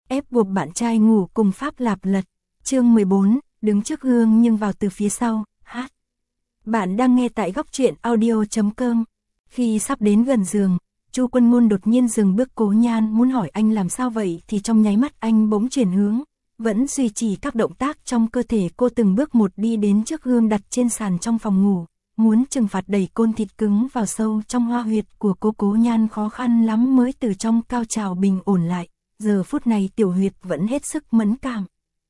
ép buộc bạn trai ngủ cùng Pháp Lạp Lật. Chương 14, đứng trước gương nhưng vào từ phía sau, hát. Bạn đang nghe tại góc truyện audio.com. Khi sắp đến gần giường, Chu Quân Ngôn đột nhiên dừng bước. Cố Nhan muốn hỏi anh làm sao vậy thì trong nháy mắt anh bỗng chuyển hướng, vẫn duy trì các động tác trong cơ thể. Cô từng bước một đi đến trước gương đặt trên sàn trong phòng ngủ, muốn trừng phạt đẩy côn thịt cứng vào sâu trong hoa huyệt của cô. Cố Nhan khó khăn lắm mới từ trong cao trào bình ổn lại, giờ phút này tiểu huyệt vẫn hết sức mẫn cảm.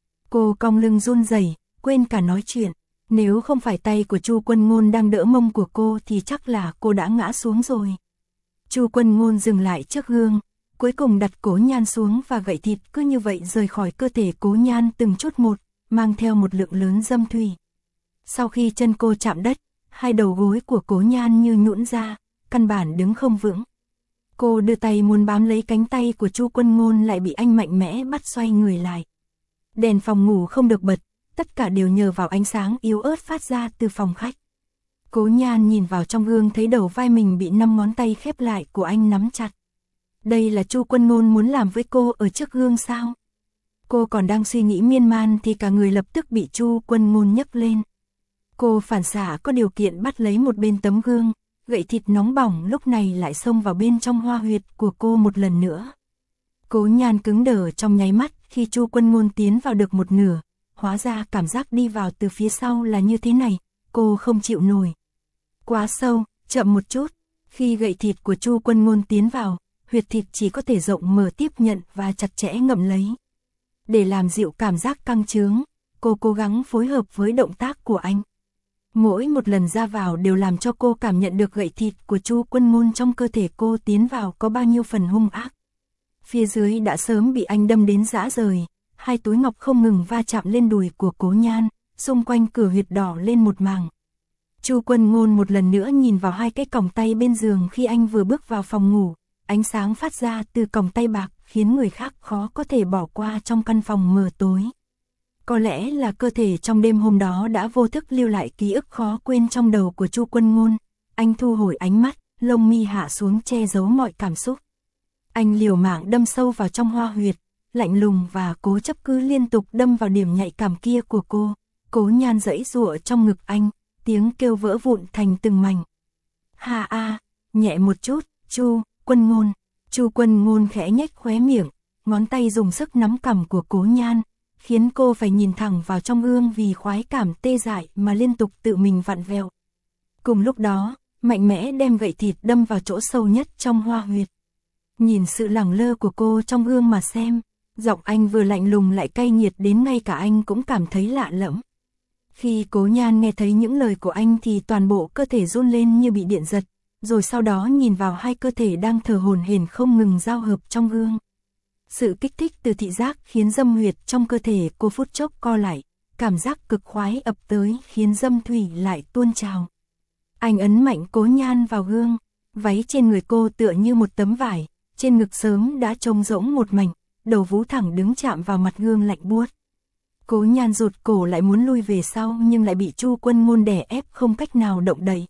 Cô cong lưng run rẩy, quên cả nói chuyện. Nếu không phải tay của Chu Quân Ngôn đang đỡ mông của cô thì chắc là cô đã ngã xuống rồi. Chu Quân Ngôn dừng lại trước gương, cuối cùng đặt Cố Nhan xuống và gậy thịt cứ như vậy rời khỏi cơ thể Cố Nhan từng chút một, mang theo một lượng lớn dâm thủy. Sau khi chân cô chạm đất, hai đầu gối của Cố Nhan như nhũn ra, căn bản đứng không vững. Cô đưa tay muốn bám lấy cánh tay của Chu Quân Ngôn lại bị anh mạnh mẽ bắt xoay người lại. Đèn phòng ngủ không được bật, tất cả đều nhờ vào ánh sáng yếu ớt phát ra từ phòng khách. Cố Nhan nhìn vào trong gương thấy đầu vai mình bị 5 ngón tay khép lại của anh nắm chặt. Đây là Chu Quân Ngôn muốn làm với cô ở trước gương sao? Cô còn đang suy nghĩ miên man thì cả người lập tức bị Chu Quân Ngôn nhấc lên. Cô phản xạ có điều kiện bắt lấy một bên tấm gương, gậy thịt nóng bỏng lúc này lại xông vào bên trong hoa huyệt của cô một lần nữa. Cố Nhan cứng đờ trong nháy mắt khi Chu Quân Ngôn tiến vào được một nửa, hóa ra cảm giác đi vào từ phía sau là như thế này, cô không chịu nổi. Quá sâu, chậm một chút, khi gậy thịt của Chu Quân Ngôn tiến vào, huyệt thịt chỉ có thể rộng mở tiếp nhận và chặt chẽ ngậm lấy. Để làm dịu cảm giác căng chướng, cô cố gắng phối hợp với động tác của anh. Mỗi một lần ra vào đều làm cho cô cảm nhận được gậy thịt của Chu Quân Ngôn trong cơ thể cô tiến vào có bao nhiêu phần hung ác. Phía dưới đã sớm bị anh đâm đến rã rời, hai túi ngọc không ngừng va chạm lên đùi của Cố Nhan, xung quanh cửa huyệt đỏ lên một mảng. Chu Quân Ngôn một lần nữa nhìn vào hai cái còng tay bên giường khi anh vừa bước vào phòng ngủ, ánh sáng phát ra từ còng tay bạc khiến người khác khó có thể bỏ qua trong căn phòng mờ tối. Có lẽ là cơ thể trong đêm hôm đó đã vô thức lưu lại ký ức khó quên trong đầu của Chu Quân Ngôn. Anh thu hồi ánh mắt, lông mi hạ xuống che giấu mọi cảm xúc. Anh liều mạng đâm sâu vào trong hoa huyệt, lạnh lùng và cố chấp cứ liên tục đâm vào điểm nhạy cảm kia của cô. Cố Nhan giãy giụa trong ngực anh, tiếng kêu vỡ vụn thành từng mảnh. Ha a, nhẹ một chút, Chu Quân Ngôn. Chu Quân Ngôn khẽ nhếch khóe miệng, ngón tay dùng sức nắm cằm của Cố Nhan, khiến cô phải nhìn thẳng vào trong gương vì khoái cảm tê dại mà liên tục tự mình vặn vẹo. Cùng lúc đó, mạnh mẽ đem gậy thịt đâm vào chỗ sâu nhất trong hoa huyệt. Nhìn sự lẳng lơ của cô trong gương mà xem, giọng anh vừa lạnh lùng lại cay nghiệt đến ngay cả anh cũng cảm thấy lạ lẫm. Khi Cố Nhan nghe thấy những lời của anh thì toàn bộ cơ thể run lên như bị điện giật, rồi sau đó nhìn vào hai cơ thể đang thở hổn hển không ngừng giao hợp trong gương. Sự kích thích từ thị giác khiến dâm huyệt trong cơ thể cô phút chốc co lại, cảm giác cực khoái ập tới khiến dâm thủy lại tuôn trào. Anh ấn mạnh Cố Nhan vào gương, váy trên người cô tựa như một tấm vải, trên ngực sớm đã trông rỗng một mảnh, đầu vú thẳng đứng chạm vào mặt gương lạnh buốt. Cố Nhan rụt cổ lại muốn lui về sau nhưng lại bị Chu Quân Ngôn đè ép không cách nào động đậy.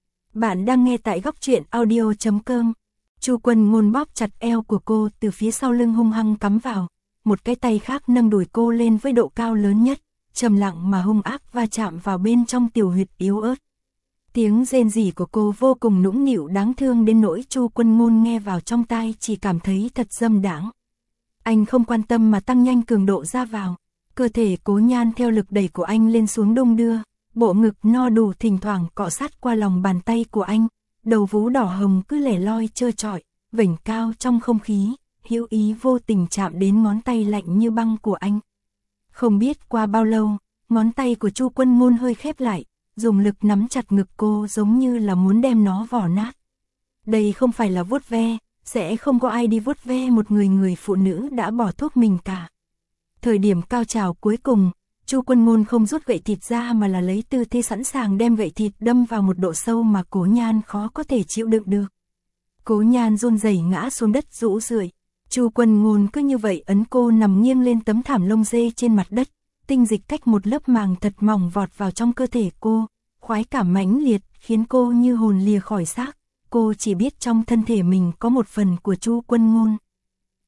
Bạn đang nghe tại góc truyện audio.com. Chu Quân Ngôn bóp chặt eo của cô từ phía sau lưng hung hăng cắm vào, một cái tay khác nâng đùi cô lên với độ cao lớn nhất, trầm lặng mà hung ác va chạm vào bên trong tiểu huyệt yếu ớt. Tiếng rên rỉ của cô vô cùng nũng nịu đáng thương đến nỗi Chu Quân Ngôn nghe vào trong tai chỉ cảm thấy thật dâm đãng. Anh không quan tâm mà tăng nhanh cường độ ra vào, cơ thể Cố Nhan theo lực đẩy của anh lên xuống đung đưa, bộ ngực no đủ thỉnh thoảng cọ sát qua lòng bàn tay của anh, đầu vú đỏ hồng cứ lẻ loi trơ trọi, vểnh cao trong không khí, hữu ý vô tình chạm đến ngón tay lạnh như băng của anh. Không biết qua bao lâu, ngón tay của Chu Quân Ngôn hơi khép lại, dùng lực nắm chặt ngực cô giống như là muốn đem nó vò nát. Đây không phải là vuốt ve, sẽ không có ai đi vuốt ve một người phụ nữ đã bỏ thuốc mình cả. Thời điểm cao trào cuối cùng, Chu Quân Ngôn không rút gậy thịt ra mà là lấy tư thế sẵn sàng đem gậy thịt đâm vào một độ sâu mà Cố Nhan khó có thể chịu đựng được. Cố Nhan run rẩy ngã xuống đất rũ rượi. Chu Quân Ngôn cứ như vậy ấn cô nằm nghiêng lên tấm thảm lông dê trên mặt đất, tinh dịch cách một lớp màng thật mỏng vọt vào trong cơ thể cô, khoái cảm mãnh liệt khiến cô như hồn lìa khỏi xác. Cô chỉ biết trong thân thể mình có một phần của Chu Quân Ngôn.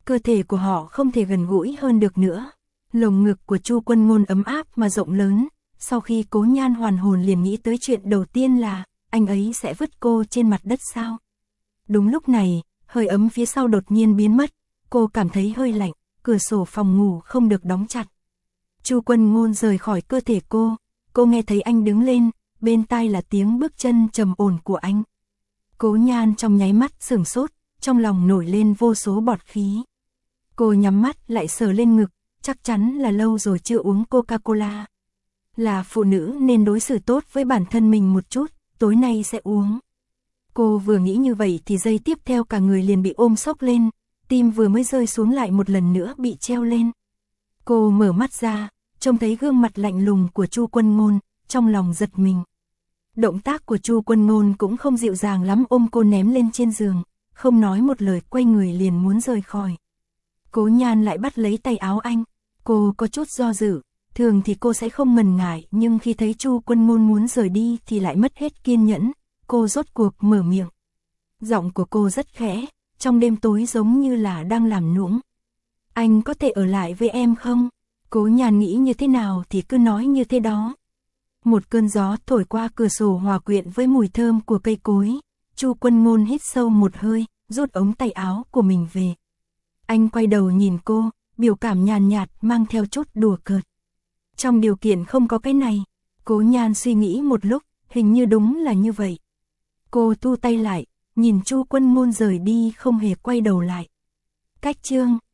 Cơ thể của họ không thể gần gũi hơn được nữa. Lồng ngực của Chu Quân Ngôn ấm áp mà rộng lớn, sau khi Cố Nhan hoàn hồn liền nghĩ tới chuyện đầu tiên là, anh ấy sẽ vứt cô trên mặt đất sao? Đúng lúc này, hơi ấm phía sau đột nhiên biến mất, cô cảm thấy hơi lạnh, cửa sổ phòng ngủ không được đóng chặt. Chu Quân Ngôn rời khỏi cơ thể cô nghe thấy anh đứng lên, bên tai là tiếng bước chân trầm ổn của anh. Cố Nhan trong nháy mắt sửng sốt, trong lòng nổi lên vô số bọt khí. Cô nhắm mắt lại sờ lên ngực, chắc chắn là lâu rồi chưa uống Coca-Cola. Là phụ nữ nên đối xử tốt với bản thân mình một chút, tối nay sẽ uống. Cô vừa nghĩ như vậy thì giây tiếp theo cả người liền bị ôm xốc lên, tim vừa mới rơi xuống lại một lần nữa bị treo lên. Cô mở mắt ra, trông thấy gương mặt lạnh lùng của Chu Quân Ngôn, trong lòng giật mình. Động tác của Chu Quân Ngôn cũng không dịu dàng lắm, ôm cô ném lên trên giường, không nói một lời quay người liền muốn rời khỏi. Cố Nhan lại bắt lấy tay áo anh, cô có chút do dự, thường thì cô sẽ không ngần ngại nhưng khi thấy Chu Quân Ngôn muốn rời đi thì lại mất hết kiên nhẫn, cô rốt cuộc mở miệng. Giọng của cô rất khẽ, trong đêm tối giống như là đang làm nũng. Anh có thể ở lại với em không? Cố Nhan nghĩ như thế nào thì cứ nói như thế đó. Một cơn gió thổi qua cửa sổ hòa quyện với mùi thơm của cây cối. Chu Quân Ngôn hít sâu một hơi, rút ống tay áo của mình về. Anh quay đầu nhìn cô, biểu cảm nhàn nhạt mang theo chút đùa cợt. Trong điều kiện không có cái này, Cố Nhan suy nghĩ một lúc, hình như đúng là như vậy. Cô thu tay lại, nhìn Chu Quân Ngôn rời đi không hề quay đầu lại. Cách chương